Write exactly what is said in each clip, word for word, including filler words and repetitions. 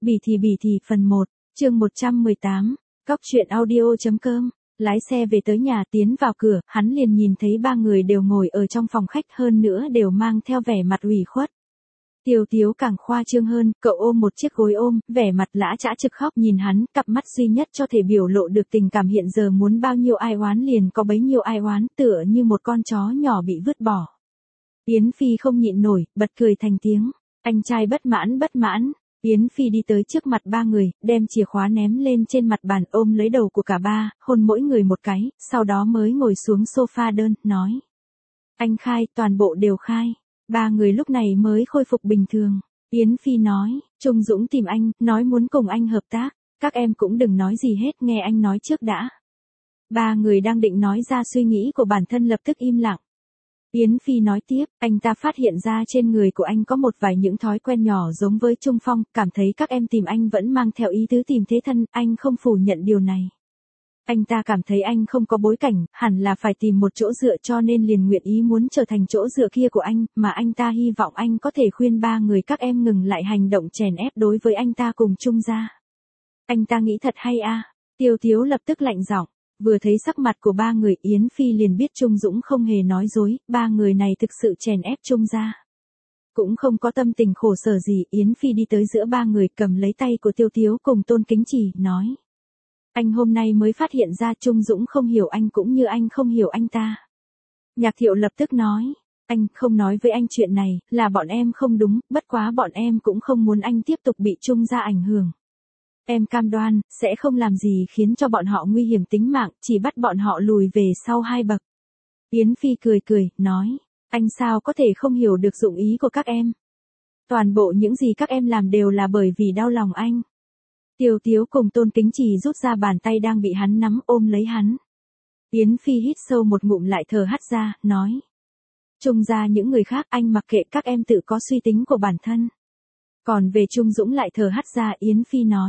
Bỉ thì bỉ thì phần một, chương một trăm mười tám, cóc truyện audio.com, lái xe về tới nhà tiến vào cửa, hắn liền nhìn thấy ba người đều ngồi ở trong phòng khách hơn nữa đều mang theo vẻ mặt ủy khuất. Tiêu Tiếu càng khoa trương hơn, cậu ôm một chiếc gối ôm, vẻ mặt lã chã trực khóc nhìn hắn, cặp mắt duy nhất cho thể biểu lộ được tình cảm hiện giờ muốn bao nhiêu ai oán liền có bấy nhiêu ai oán, tựa như một con chó nhỏ bị vứt bỏ. Yến Phi không nhịn nổi, bật cười thành tiếng, anh trai bất mãn bất mãn. Yến Phi đi tới trước mặt ba người, đem chìa khóa ném lên trên mặt bàn ôm lấy đầu của cả ba, hôn mỗi người một cái, sau đó mới ngồi xuống sofa đơn, nói. Anh khai, toàn bộ đều khai. Ba người lúc này mới khôi phục bình thường. Yến Phi nói, Trung Dũng tìm anh, nói muốn cùng anh hợp tác, các em cũng đừng nói gì hết, nghe anh nói trước đã. Ba người đang định nói ra suy nghĩ của bản thân lập tức im lặng. Yến Phi nói tiếp, anh ta phát hiện ra trên người của anh có một vài những thói quen nhỏ giống với Trung Phong, cảm thấy các em tìm anh vẫn mang theo ý tứ tìm thế thân, anh không phủ nhận điều này. Anh ta cảm thấy anh không có bối cảnh, hẳn là phải tìm một chỗ dựa cho nên liền nguyện ý muốn trở thành chỗ dựa kia của anh, mà anh ta hy vọng anh có thể khuyên ba người các em ngừng lại hành động chèn ép đối với anh ta cùng Trung gia. Anh ta nghĩ thật hay a? Tiêu Tiếu lập tức lạnh giọng. Vừa thấy sắc mặt của ba người Yến Phi liền biết Trung Dũng không hề nói dối, ba người này thực sự chèn ép Trung gia. Cũng không có tâm tình khổ sở gì, Yến Phi đi tới giữa ba người cầm lấy tay của Tiêu Tiếu cùng Tôn Kính Chỉ, nói. Anh hôm nay mới phát hiện ra Trung Dũng không hiểu anh cũng như anh không hiểu anh ta. Nhạc Thiệu lập tức nói, anh không nói với anh chuyện này, là bọn em không đúng, bất quá bọn em cũng không muốn anh tiếp tục bị Trung gia ảnh hưởng. Em cam đoan, sẽ không làm gì khiến cho bọn họ nguy hiểm tính mạng, chỉ bắt bọn họ lùi về sau hai bậc. Yến Phi cười cười, nói, anh sao có thể không hiểu được dụng ý của các em. Toàn bộ những gì các em làm đều là bởi vì đau lòng anh. Tiêu Tiếu cùng Tôn Kính Chỉ rút ra bàn tay đang bị hắn nắm ôm lấy hắn. Yến Phi hít sâu một ngụm lại thở hắt ra, nói. Trung gia những người khác anh mặc kệ các em tự có suy tính của bản thân. Còn về Trung Dũng lại thở hắt ra Yến Phi nói.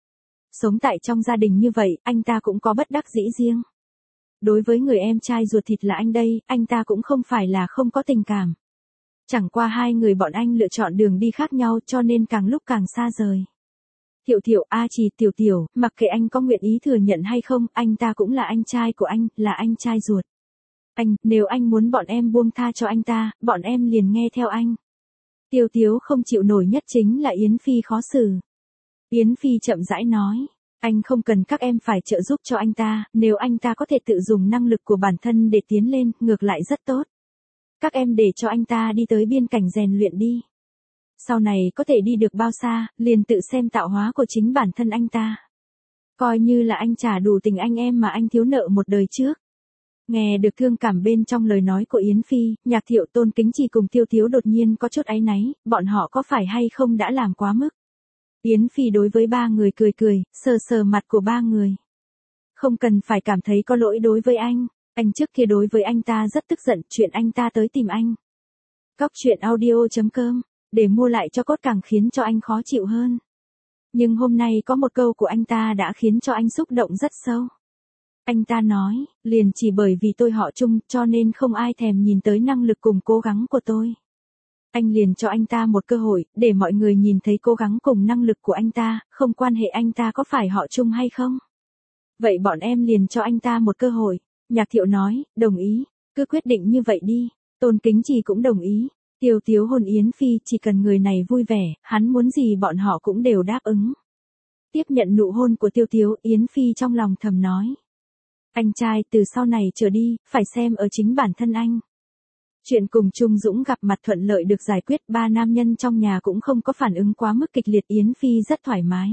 Sống tại trong gia đình như vậy, anh ta cũng có bất đắc dĩ riêng. Đối với người em trai ruột thịt là anh đây, anh ta cũng không phải là không có tình cảm. Chẳng qua hai người bọn anh lựa chọn đường đi khác nhau cho nên càng lúc càng xa rời. Thiệu Thiệu A Trì Tiểu Tiểu, mặc kệ anh có nguyện ý thừa nhận hay không, anh ta cũng là anh trai của anh, là anh trai ruột. Anh, nếu anh muốn bọn em buông tha cho anh ta, bọn em liền nghe theo anh. Tiêu Tiếu không chịu nổi nhất chính là Yến Phi khó xử. Yến Phi chậm rãi nói, anh không cần các em phải trợ giúp cho anh ta, nếu anh ta có thể tự dùng năng lực của bản thân để tiến lên, ngược lại rất tốt. Các em để cho anh ta đi tới biên cảnh rèn luyện đi. Sau này có thể đi được bao xa, liền tự xem tạo hóa của chính bản thân anh ta. Coi như là anh trả đủ tình anh em mà anh thiếu nợ một đời trước. Nghe được thương cảm bên trong lời nói của Yến Phi, Nhạc Thiệu Tôn Kính Chỉ cùng Tiêu Tiếu đột nhiên có chút áy náy, bọn họ có phải hay không đã làm quá mức. Yến Phi đối với ba người cười cười, sờ sờ mặt của ba người. Không cần phải cảm thấy có lỗi đối với anh, anh trước kia đối với anh ta rất tức giận, chuyện anh ta tới tìm anh. Cóc truyện audio.com, để mua lại cho cốt càng khiến cho anh khó chịu hơn. Nhưng hôm nay có một câu của anh ta đã khiến cho anh xúc động rất sâu. Anh ta nói, liền chỉ bởi vì tôi họ Trung cho nên không ai thèm nhìn tới năng lực cùng cố gắng của tôi. Anh liền cho anh ta một cơ hội, để mọi người nhìn thấy cố gắng cùng năng lực của anh ta, không quan hệ anh ta có phải họ Trung hay không. Vậy bọn em liền cho anh ta một cơ hội. Nhạc Thiệu nói, đồng ý, cứ quyết định như vậy đi. Tôn Kính Chỉ cũng đồng ý. Tiêu Tiếu hôn Yến Phi, chỉ cần người này vui vẻ, hắn muốn gì bọn họ cũng đều đáp ứng. Tiếp nhận nụ hôn của Tiêu Tiếu, Yến Phi trong lòng thầm nói. Anh trai, từ sau này trở đi, phải xem ở chính bản thân anh. Chuyện cùng Trung Dũng gặp mặt thuận lợi được giải quyết, ba nam nhân trong nhà cũng không có phản ứng quá mức kịch liệt, Yến Phi rất thoải mái.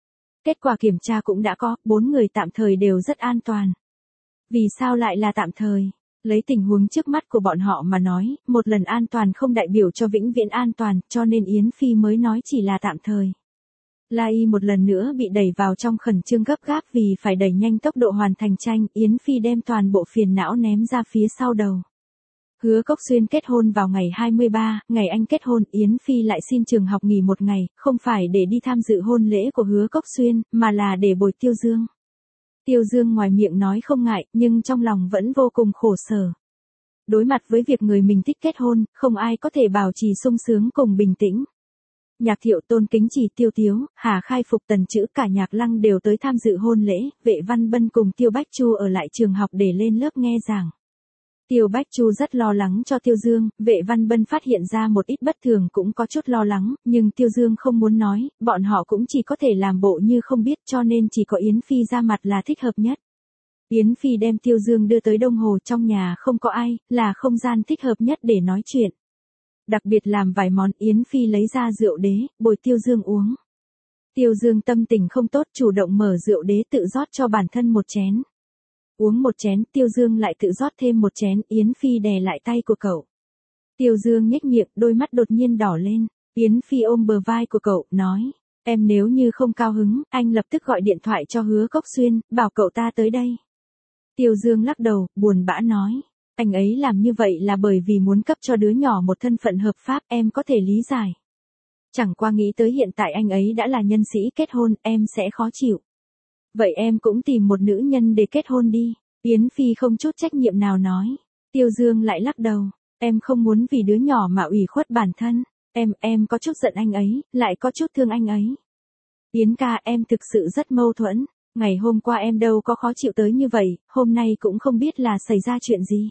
Kết quả kiểm tra cũng đã có, bốn người tạm thời đều rất an toàn. Vì sao lại là tạm thời? Lấy tình huống trước mắt của bọn họ mà nói, một lần an toàn không đại biểu cho vĩnh viễn an toàn, cho nên Yến Phi mới nói chỉ là tạm thời. La Y một lần nữa bị đẩy vào trong khẩn trương gấp gáp vì phải đẩy nhanh tốc độ hoàn thành tranh, Yến Phi đem toàn bộ phiền não ném ra phía sau đầu. Hứa Cốc Xuyên kết hôn vào ngày hai mươi ba, ngày anh kết hôn, Yến Phi lại xin trường học nghỉ một ngày, không phải để đi tham dự hôn lễ của Hứa Cốc Xuyên, mà là để bồi Tiêu Dương. Tiêu Dương ngoài miệng nói không ngại, nhưng trong lòng vẫn vô cùng khổ sở. Đối mặt với việc người mình thích kết hôn, không ai có thể bảo trì sung sướng cùng bình tĩnh. Nhạc Thiệu, Tôn Kính Trì, Tiêu Tiếu, Hà Khai Phục, Tần Chữ, cả Nhạc Lăng đều tới tham dự hôn lễ, Vệ Văn Bân cùng Tiêu Bách Chu ở lại trường học để lên lớp nghe giảng. Tiêu Bách Chu rất lo lắng cho Tiêu Dương, Vệ Văn Bân phát hiện ra một ít bất thường cũng có chút lo lắng, nhưng Tiêu Dương không muốn nói, bọn họ cũng chỉ có thể làm bộ như không biết cho nên chỉ có Yến Phi ra mặt là thích hợp nhất. Yến Phi đem Tiêu Dương đưa tới Đông Hồ, trong nhà không có ai, là không gian thích hợp nhất để nói chuyện. Đặc biệt làm vài món, Yến Phi lấy ra rượu đế, bồi Tiêu Dương uống. Tiêu Dương tâm tình không tốt, chủ động mở rượu đế tự rót cho bản thân một chén. Uống một chén, Tiêu Dương lại tự rót thêm một chén, Yến Phi đè lại tay của cậu. Tiêu Dương nhếch miệng, đôi mắt đột nhiên đỏ lên. Yến Phi ôm bờ vai của cậu, nói, em nếu như không cao hứng, anh lập tức gọi điện thoại cho Hứa Cốc Xuyên, bảo cậu ta tới đây. Tiêu Dương lắc đầu, buồn bã nói, anh ấy làm như vậy là bởi vì muốn cấp cho đứa nhỏ một thân phận hợp pháp, em có thể lý giải. Chẳng qua nghĩ tới hiện tại anh ấy đã là nhân sĩ kết hôn, em sẽ khó chịu. Vậy em cũng tìm một nữ nhân để kết hôn đi. Yến Phi không chút trách nhiệm nào nói. Tiêu Dương lại lắc đầu, em không muốn vì đứa nhỏ mà ủy khuất bản thân. Em, em có chút giận anh ấy, lại có chút thương anh ấy. Yến ca, em thực sự rất mâu thuẫn. Ngày hôm qua em đâu có khó chịu tới như vậy, hôm nay cũng không biết là xảy ra chuyện gì.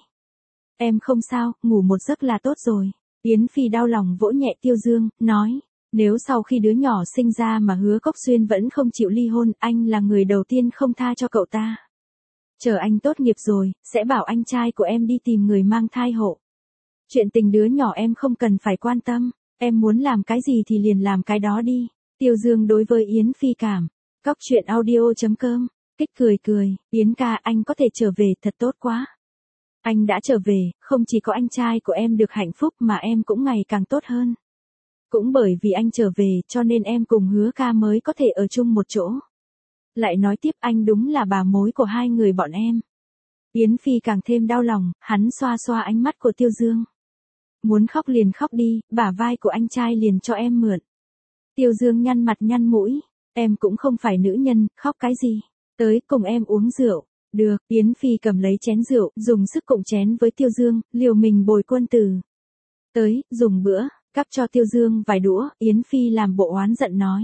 Em không sao, ngủ một giấc là tốt rồi. Yến Phi đau lòng vỗ nhẹ Tiêu Dương, nói, nếu sau khi đứa nhỏ sinh ra mà Hứa Cốc Xuyên vẫn không chịu ly hôn, anh là người đầu tiên không tha cho cậu ta. Chờ anh tốt nghiệp rồi, sẽ bảo anh trai của em đi tìm người mang thai hộ. Chuyện tình đứa nhỏ em không cần phải quan tâm, em muốn làm cái gì thì liền làm cái đó đi. Tiêu Dương đối với Yến Phi cảm. Cóc truyện audio chấm com, kích cười cười, Yến ca, anh có thể trở về, thật tốt quá. Anh đã trở về, không chỉ có anh trai của em được hạnh phúc mà em cũng ngày càng tốt hơn. Cũng bởi vì anh trở về cho nên em cùng Hứa ca mới có thể ở chung một chỗ. Lại nói tiếp, anh đúng là bà mối của hai người bọn em. Yến Phi càng thêm đau lòng, hắn xoa xoa ánh mắt của Tiêu Dương. Muốn khóc liền khóc đi, bả vai của anh trai liền cho em mượn. Tiêu Dương nhăn mặt nhăn mũi, em cũng không phải nữ nhân, khóc cái gì. Tới, cùng em uống rượu. Được, Yến Phi cầm lấy chén rượu, dùng sức cộng chén với Tiêu Dương, liều mình bồi quân tử. Tới, dùng bữa, cắp cho Tiêu Dương vài đũa, Yến Phi làm bộ oán giận nói.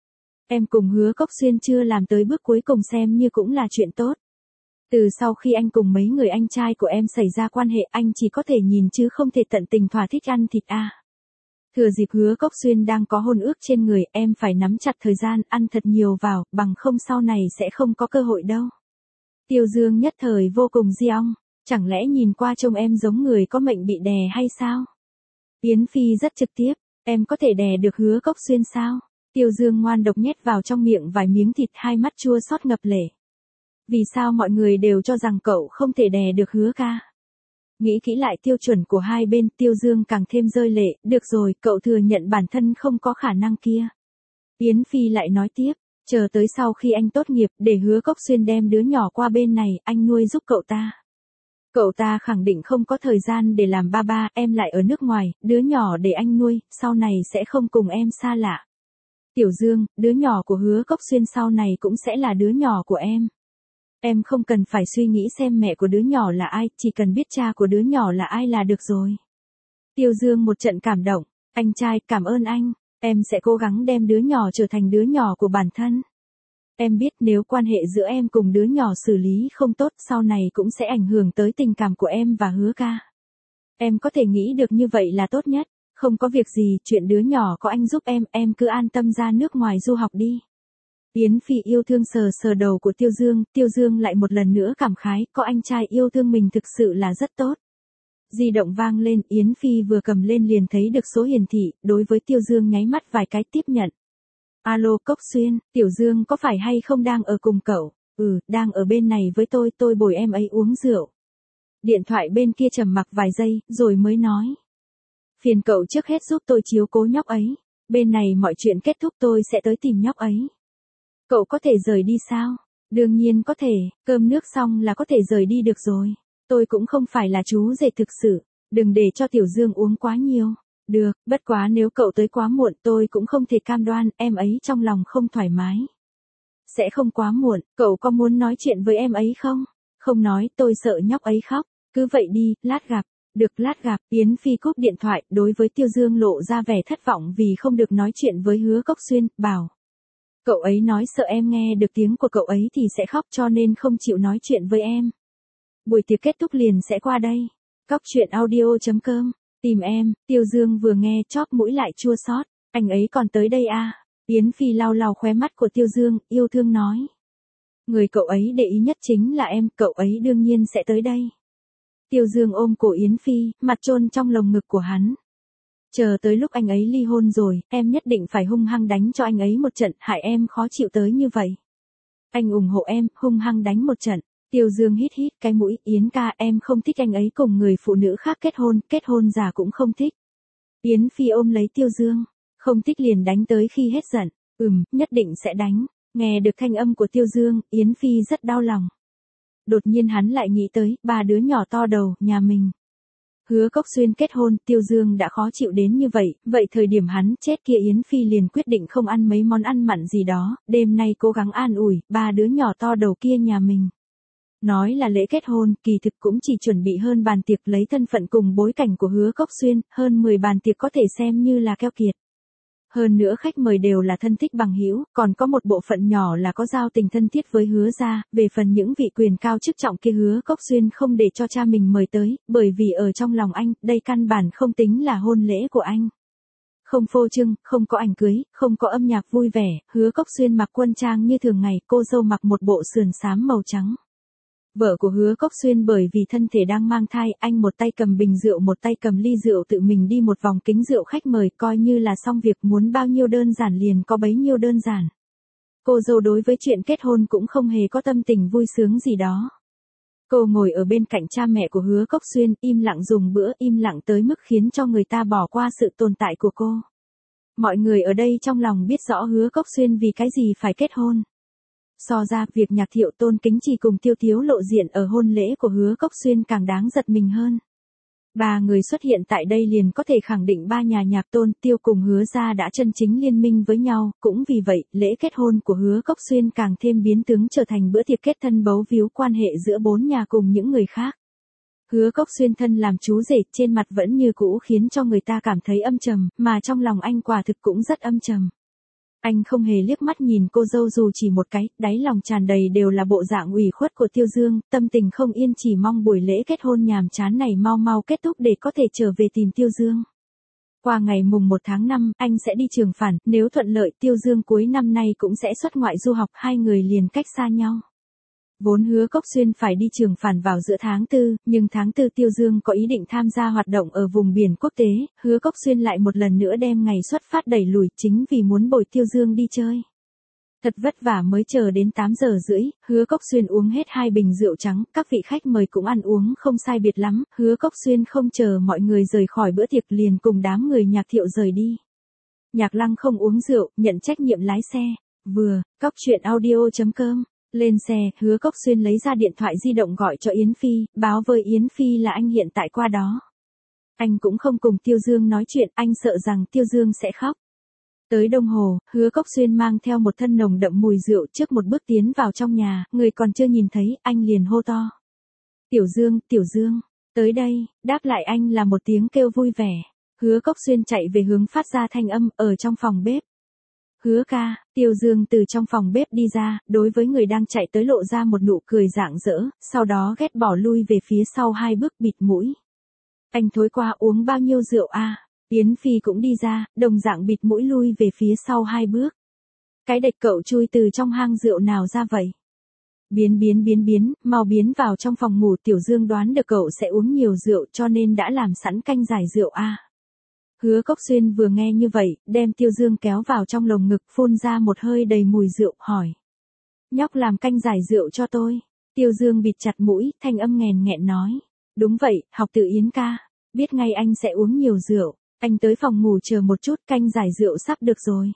Em cùng Hứa Cốc Xuyên chưa làm tới bước cuối cùng xem như cũng là chuyện tốt. Từ sau khi anh cùng mấy người anh trai của em xảy ra quan hệ, anh chỉ có thể nhìn chứ không thể tận tình thỏa thích ăn thịt a. À. Thừa dịp Hứa Cốc Xuyên đang có hôn ước trên người, em phải nắm chặt thời gian, ăn thật nhiều vào, bằng không sau này sẽ không có cơ hội đâu. Tiêu Dương nhất thời vô cùng di ong, chẳng lẽ nhìn qua trông em giống người có mệnh bị đè hay sao? Yến Phi rất trực tiếp, em có thể đè được Hứa Cốc Xuyên sao? Tiêu Dương ngoan độc nhét vào trong miệng vài miếng thịt, hai mắt chua xót ngập lệ. Vì sao mọi người đều cho rằng cậu không thể đè được Hứa ca? Nghĩ kỹ lại tiêu chuẩn của hai bên, Tiêu Dương càng thêm rơi lệ, được rồi, cậu thừa nhận bản thân không có khả năng kia. Yến Phi lại nói tiếp, chờ tới sau khi anh tốt nghiệp, để Hứa Cốc Xuyên đem đứa nhỏ qua bên này, anh nuôi giúp cậu ta. Cậu ta khẳng định không có thời gian để làm ba ba, em lại ở nước ngoài, đứa nhỏ để anh nuôi, sau này sẽ không cùng em xa lạ. Tiểu Dương, đứa nhỏ của Hứa Cốc Xuyên sau này cũng sẽ là đứa nhỏ của em. Em không cần phải suy nghĩ xem mẹ của đứa nhỏ là ai, chỉ cần biết cha của đứa nhỏ là ai là được rồi. Tiêu Dương một trận cảm động, anh trai, cảm ơn anh, em sẽ cố gắng đem đứa nhỏ trở thành đứa nhỏ của bản thân. Em biết nếu quan hệ giữa em cùng đứa nhỏ xử lý không tốt, sau này cũng sẽ ảnh hưởng tới tình cảm của em và Hứa ca. Em có thể nghĩ được như vậy là tốt nhất, không có việc gì, chuyện đứa nhỏ có anh giúp em, em cứ an tâm ra nước ngoài du học đi. Yến Phi yêu thương sờ sờ đầu của Tiêu Dương, Tiêu Dương lại một lần nữa cảm khái, có anh trai yêu thương mình thực sự là rất tốt. Di động vang lên, Yến Phi vừa cầm lên liền thấy được số hiển thị, đối với Tiêu Dương nháy mắt vài cái tiếp nhận. Alo Cốc Xuyên, Tiểu Dương có phải hay không đang ở cùng cậu? Ừ, đang ở bên này với tôi, tôi bồi em ấy uống rượu. Điện thoại bên kia trầm mặc vài giây, rồi mới nói. Phiền cậu trước hết giúp tôi chiếu cố nhóc ấy, bên này mọi chuyện kết thúc tôi sẽ tới tìm nhóc ấy. Cậu có thể rời đi sao? Đương nhiên có thể, cơm nước xong là có thể rời đi được rồi. Tôi cũng không phải là chú rể thực sự, đừng để cho Tiểu Dương uống quá nhiều. Được, bất quá nếu cậu tới quá muộn tôi cũng không thể cam đoan, em ấy trong lòng không thoải mái. Sẽ không quá muộn, cậu có muốn nói chuyện với em ấy không? Không nói, tôi sợ nhóc ấy khóc, cứ vậy đi, lát gặp. Được lát gặp, Yến Phi cúp điện thoại, đối với Tiêu Dương lộ ra vẻ thất vọng vì không được nói chuyện với Hứa Cốc Xuyên, bảo. Cậu ấy nói sợ em nghe được tiếng của cậu ấy thì sẽ khóc cho nên không chịu nói chuyện với em. Buổi tiệc kết thúc liền sẽ qua đây. Cóc truyện audio chấm com, tìm em. Tiêu Dương vừa nghe chóp mũi lại chua xót. Anh ấy còn tới đây à? Yến Phi lau lau khóe mắt của Tiêu Dương, yêu thương nói. Người cậu ấy để ý nhất chính là em, cậu ấy đương nhiên sẽ tới đây. Tiêu Dương ôm cổ Yến Phi, mặt chôn trong lồng ngực của hắn. Chờ tới lúc anh ấy ly hôn rồi, em nhất định phải hung hăng đánh cho anh ấy một trận, hại em khó chịu tới như vậy. Anh ủng hộ em, hung hăng đánh một trận. Tiêu Dương hít hít cái mũi, Yến ca, em không thích anh ấy cùng người phụ nữ khác kết hôn, kết hôn già cũng không thích. Yến Phi ôm lấy Tiêu Dương, không thích liền đánh tới khi hết giận. Ừm, nhất định sẽ đánh. Nghe được thanh âm của Tiêu Dương, Yến Phi rất đau lòng. Đột nhiên hắn lại nghĩ tới, ba đứa nhỏ to đầu, nhà mình. Hứa Cốc Xuyên kết hôn, Tiêu Dương đã khó chịu đến như vậy, vậy thời điểm hắn chết kia Yến Phi liền quyết định không ăn mấy món ăn mặn gì đó, đêm nay cố gắng an ủi, ba đứa nhỏ to đầu kia nhà mình. Nói là lễ kết hôn, kỳ thực cũng chỉ chuẩn bị hơn bàn tiệc lấy thân phận cùng bối cảnh của Hứa Cốc Xuyên, hơn mười bàn tiệc có thể xem như là keo kiệt. Hơn nữa khách mời đều là thân thích bằng hữu, còn có một bộ phận nhỏ là có giao tình thân thiết với Hứa gia, về phần những vị quyền cao chức trọng kia Hứa Cốc Xuyên không để cho cha mình mời tới, bởi vì ở trong lòng anh, đây căn bản không tính là hôn lễ của anh. Không phô trương, không có ảnh cưới, không có âm nhạc vui vẻ, Hứa Cốc Xuyên mặc quân trang như thường ngày, cô dâu mặc một bộ sườn xám màu trắng. Vợ của Hứa Cốc Xuyên bởi vì thân thể đang mang thai, anh một tay cầm bình rượu một tay cầm ly rượu tự mình đi một vòng kính rượu khách mời coi như là xong việc, muốn bao nhiêu đơn giản liền có bấy nhiêu đơn giản. Cô dâu đối với chuyện kết hôn cũng không hề có tâm tình vui sướng gì đó. Cô ngồi ở bên cạnh cha mẹ của Hứa Cốc Xuyên, im lặng dùng bữa, im lặng tới mức khiến cho người ta bỏ qua sự tồn tại của cô. Mọi người ở đây trong lòng biết rõ Hứa Cốc Xuyên vì cái gì phải kết hôn. So ra, việc Nhạc Thiệu Tôn Kính Trì cùng Tiêu Thiếu lộ diện ở hôn lễ của Hứa Cốc Xuyên càng đáng giật mình hơn. Ba người xuất hiện tại đây liền có thể khẳng định ba nhà Nhạc Tôn, Tiêu cùng Hứa gia đã chân chính liên minh với nhau, cũng vì vậy, lễ kết hôn của Hứa Cốc Xuyên càng thêm biến tướng trở thành bữa tiệc kết thân bấu víu quan hệ giữa bốn nhà cùng những người khác. Hứa Cốc Xuyên thân làm chú rể, trên mặt vẫn như cũ khiến cho người ta cảm thấy âm trầm, mà trong lòng anh quả thực cũng rất âm trầm. Anh không hề liếc mắt nhìn cô dâu dù chỉ một cái, đáy lòng tràn đầy đều là bộ dạng ủy khuất của Tiêu Dương, tâm tình không yên chỉ mong buổi lễ kết hôn nhàm chán này mau mau kết thúc để có thể trở về tìm Tiêu Dương. Qua ngày mùng một tháng năm, anh sẽ đi Trường Phản, nếu thuận lợi Tiêu Dương cuối năm nay cũng sẽ xuất ngoại du học, hai người liền cách xa nhau. Vốn Hứa Cốc Xuyên phải đi Trường Phản vào giữa tháng tư, nhưng tháng tư Tiêu Dương có ý định tham gia hoạt động ở vùng biển quốc tế, Hứa Cốc Xuyên lại một lần nữa đem ngày xuất phát đẩy lùi chính vì muốn bồi Tiêu Dương đi chơi. Thật vất vả mới chờ đến tám giờ rưỡi, Hứa Cốc Xuyên uống hết hai bình rượu trắng, các vị khách mời cũng ăn uống không sai biệt lắm, Hứa Cốc Xuyên không chờ mọi người rời khỏi bữa tiệc liền cùng đám người Nhạc Thiệu rời đi. Nhạc Lăng không uống rượu, nhận trách nhiệm lái xe. Vừa, cóc truyện audio chấm com. Lên xe, Hứa Cốc Xuyên lấy ra điện thoại di động gọi cho Yến Phi, báo với Yến Phi là anh hiện tại qua đó. Anh cũng không cùng Tiêu Dương nói chuyện, anh sợ rằng Tiêu Dương sẽ khóc. Tới đồng hồ, Hứa Cốc Xuyên mang theo một thân nồng đậm mùi rượu trước một bước tiến vào trong nhà, người còn chưa nhìn thấy, anh liền hô to. Tiểu Dương, Tiểu Dương, tới đây, đáp lại anh là một tiếng kêu vui vẻ. Hứa Cốc Xuyên chạy về hướng phát ra thanh âm, ở trong phòng bếp. Hứa ca, Tiêu Dương từ trong phòng bếp đi ra, đối với người đang chạy tới lộ ra một nụ cười rạng rỡ, sau đó ghét bỏ lui về phía sau hai bước bịt mũi. Anh thối qua uống bao nhiêu rượu à? Yến Phi cũng đi ra, đồng dạng bịt mũi lui về phía sau hai bước. Cái đệch cậu chui từ trong hang rượu nào ra vậy? Biến biến biến biến, mau biến vào trong phòng ngủ. Tiểu Dương đoán được cậu sẽ uống nhiều rượu cho nên đã làm sẵn canh giải rượu à? Hứa Cốc Xuyên vừa nghe như vậy, đem Tiêu Dương kéo vào trong lồng ngực, phun ra một hơi đầy mùi rượu, hỏi. Nhóc làm canh giải rượu cho tôi. Tiêu Dương bịt chặt mũi, thanh âm nghèn nghẹn nói. Đúng vậy, học từ Yến ca. Biết ngay anh sẽ uống nhiều rượu. Anh tới phòng ngủ chờ một chút, canh giải rượu sắp được rồi.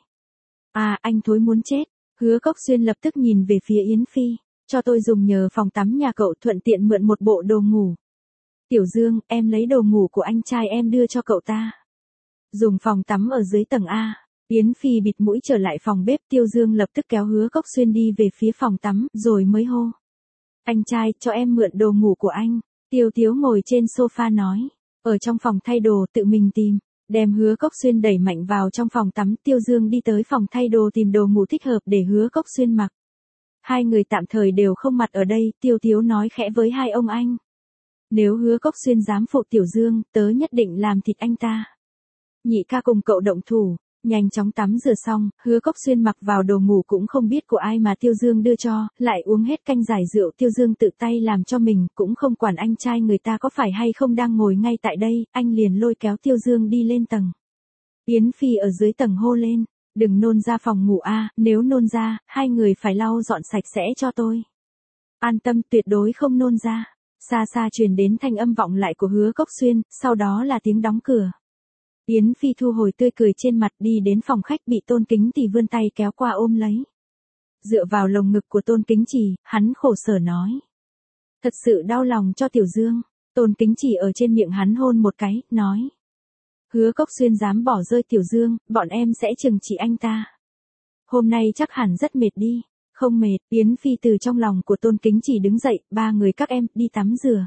À, anh thối muốn chết. Hứa Cốc Xuyên lập tức nhìn về phía Yến Phi. Cho tôi dùng nhờ phòng tắm nhà cậu, thuận tiện mượn một bộ đồ ngủ. Tiểu Dương, em lấy đồ ngủ của anh trai em đưa cho cậu ta. Dùng phòng tắm ở dưới tầng A. Yến Phi bịt mũi trở lại phòng bếp. Tiêu Dương lập tức kéo Hứa Cốc Xuyên đi về phía phòng tắm, rồi mới hô. Anh trai, cho em mượn đồ ngủ của anh. Tiêu Tiếu ngồi trên sofa nói. Ở trong phòng thay đồ tự mình tìm, đem Hứa Cốc Xuyên đẩy mạnh vào trong phòng tắm, Tiêu Dương đi tới phòng thay đồ tìm đồ ngủ thích hợp để Hứa Cốc Xuyên mặc. Hai người tạm thời đều không mặt ở đây, Tiêu Tiếu nói khẽ với hai ông anh. Nếu Hứa Cốc Xuyên dám phụ Tiểu Dương, tớ nhất định làm thịt anh ta. Nhị ca cùng cậu động thủ, nhanh chóng tắm rửa xong, Hứa Cốc Xuyên mặc vào đồ ngủ cũng không biết của ai mà Tiêu Dương đưa cho, lại uống hết canh giải rượu Tiêu Dương tự tay làm cho mình, cũng không quản anh trai người ta có phải hay không đang ngồi ngay tại đây, anh liền lôi kéo Tiêu Dương đi lên tầng. Yến Phi ở dưới tầng hô lên, đừng nôn ra phòng ngủ a, nếu nôn ra, hai người phải lau dọn sạch sẽ cho tôi. An tâm, tuyệt đối không nôn ra. Xa xa truyền đến thanh âm vọng lại của Hứa Cốc Xuyên, sau đó là tiếng đóng cửa. Yến Phi thu hồi tươi cười trên mặt, đi đến phòng khách, bị Tôn Kính Trì vươn tay kéo qua ôm lấy. Dựa vào lồng ngực của Tôn Kính Trì, hắn khổ sở nói. Thật sự đau lòng cho Tiểu Dương. Tôn Kính Trì ở trên miệng hắn hôn một cái, nói. Hứa Cốc Xuyên dám bỏ rơi Tiểu Dương, bọn em sẽ trừng trị anh ta. Hôm nay chắc hẳn rất mệt đi. Không mệt, Yến Phi từ trong lòng của Tôn Kính Trì đứng dậy, ba người các em, đi tắm rửa.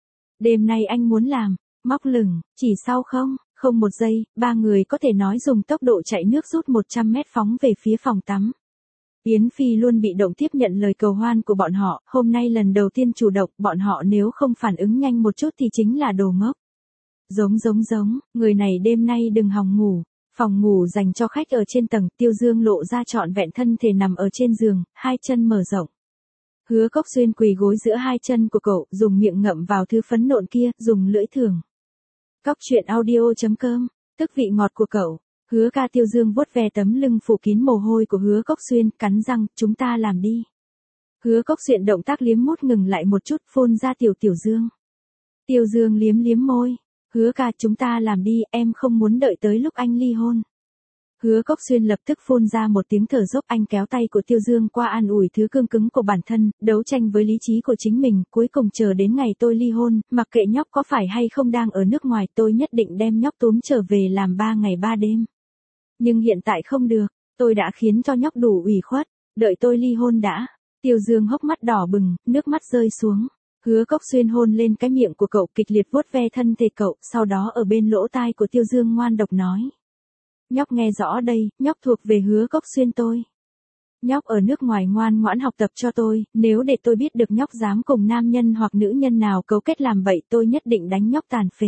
Đêm nay anh muốn làm, móc lửng, chỉ sau không, không một giây, ba người có thể nói dùng tốc độ chạy nước rút một trăm mét phóng về phía phòng tắm. Yến Phi luôn bị động tiếp nhận lời cầu hoan của bọn họ, hôm nay lần đầu tiên chủ động, bọn họ nếu không phản ứng nhanh một chút thì chính là đồ ngốc. Giống giống giống, người này đêm nay đừng hòng ngủ. Phòng ngủ dành cho khách ở trên tầng, Tiêu Dương lộ ra trọn vẹn thân thể nằm ở trên giường, hai chân mở rộng. Hứa Cốc Xuyên quỳ gối giữa hai chân của cậu, dùng miệng ngậm vào thứ phấn nộn kia, dùng lưỡi thường. Cóc truyện audio chấm com, tức vị ngọt của cậu. Hứa ca. Tiêu Dương vuốt ve tấm lưng phủ kín mồ hôi của Hứa Cốc Xuyên, cắn răng, chúng ta làm đi. Hứa Cốc Xuyên động tác liếm mút ngừng lại một chút, phun ra Tiểu Tiểu Dương. Tiêu Dương liếm liếm môi. Hứa ca, chúng ta làm đi, em không muốn đợi tới lúc anh ly hôn. Hứa Cốc Xuyên lập tức phun ra một tiếng thở dốc, anh kéo tay của Tiêu Dương qua an ủi thứ cương cứng của bản thân, đấu tranh với lý trí của chính mình, cuối cùng chờ đến ngày tôi ly hôn, mặc kệ nhóc có phải hay không đang ở nước ngoài, tôi nhất định đem nhóc túm trở về làm ba ngày ba đêm. Nhưng hiện tại không được, tôi đã khiến cho nhóc đủ ủy khuất, đợi tôi ly hôn đã. Tiêu Dương hốc mắt đỏ bừng, nước mắt rơi xuống. Hứa Cốc Xuyên hôn lên cái miệng của cậu, kịch liệt vuốt ve thân thể cậu, sau đó ở bên lỗ tai của Tiêu Dương ngoan độc nói. Nhóc nghe rõ đây, nhóc thuộc về Hứa Cốc Xuyên tôi. Nhóc ở nước ngoài ngoan ngoãn học tập cho tôi, nếu để tôi biết được nhóc dám cùng nam nhân hoặc nữ nhân nào cấu kết làm bậy, tôi nhất định đánh nhóc tàn phế.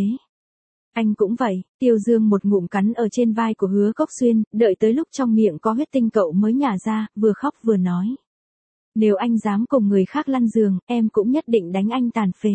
Anh cũng vậy. Tiêu Dương một ngụm cắn ở trên vai của Hứa Cốc Xuyên, đợi tới lúc trong miệng có huyết tinh cậu mới nhả ra, vừa khóc vừa nói. Nếu anh dám cùng người khác lăn giường, em cũng nhất định đánh anh tàn phế.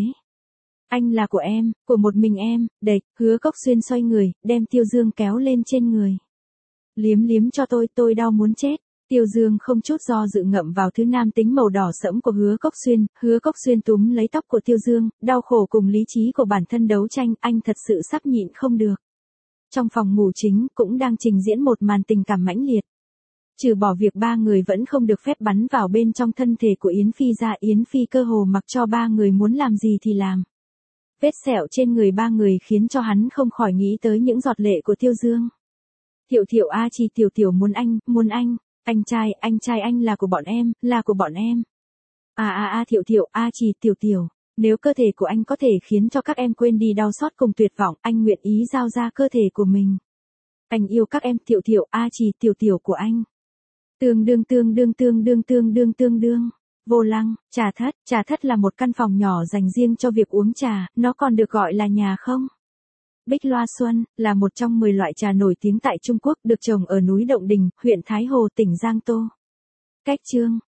Anh là của em, của một mình em. Đệt. Hứa Cốc Xuyên xoay người, đem Tiêu Dương kéo lên trên người. Liếm liếm cho tôi, tôi đau muốn chết. Tiêu Dương không chút do dự ngậm vào thứ nam tính màu đỏ sẫm của Hứa Cốc Xuyên. Hứa Cốc Xuyên túm lấy tóc của Tiêu Dương, đau khổ cùng lý trí của bản thân đấu tranh, anh thật sự sắp nhịn không được. Trong phòng ngủ chính, cũng đang trình diễn một màn tình cảm mãnh liệt. Trừ bỏ việc ba người vẫn không được phép bắn vào bên trong thân thể của Yến Phi ra, Yến Phi cơ hồ mặc cho ba người muốn làm gì thì làm. Vết sẹo trên người ba người khiến cho hắn không khỏi nghĩ tới những giọt lệ của Tiêu Dương. Thiệu Thiệu a Trì, Tiểu Tiểu muốn anh, muốn anh, anh trai, anh trai anh là của bọn em, là của bọn em. À à à Thiệu Thiệu a Trì, Tiểu Tiểu, nếu cơ thể của anh có thể khiến cho các em quên đi đau xót cùng tuyệt vọng, anh nguyện ý giao ra cơ thể của mình. Anh yêu các em, Thiệu Thiệu a Trì, Tiểu Tiểu của anh. Tương đương tương đương tương đương tương đương tương đương. Vô Lăng, trà thất, trà thất là một căn phòng nhỏ dành riêng cho việc uống trà, nó còn được gọi là nhà không? Bích Loa Xuân, là một trong mười loại trà nổi tiếng tại Trung Quốc, được trồng ở núi Động Đình, huyện Thái Hồ, tỉnh Giang Tô. Cách chương,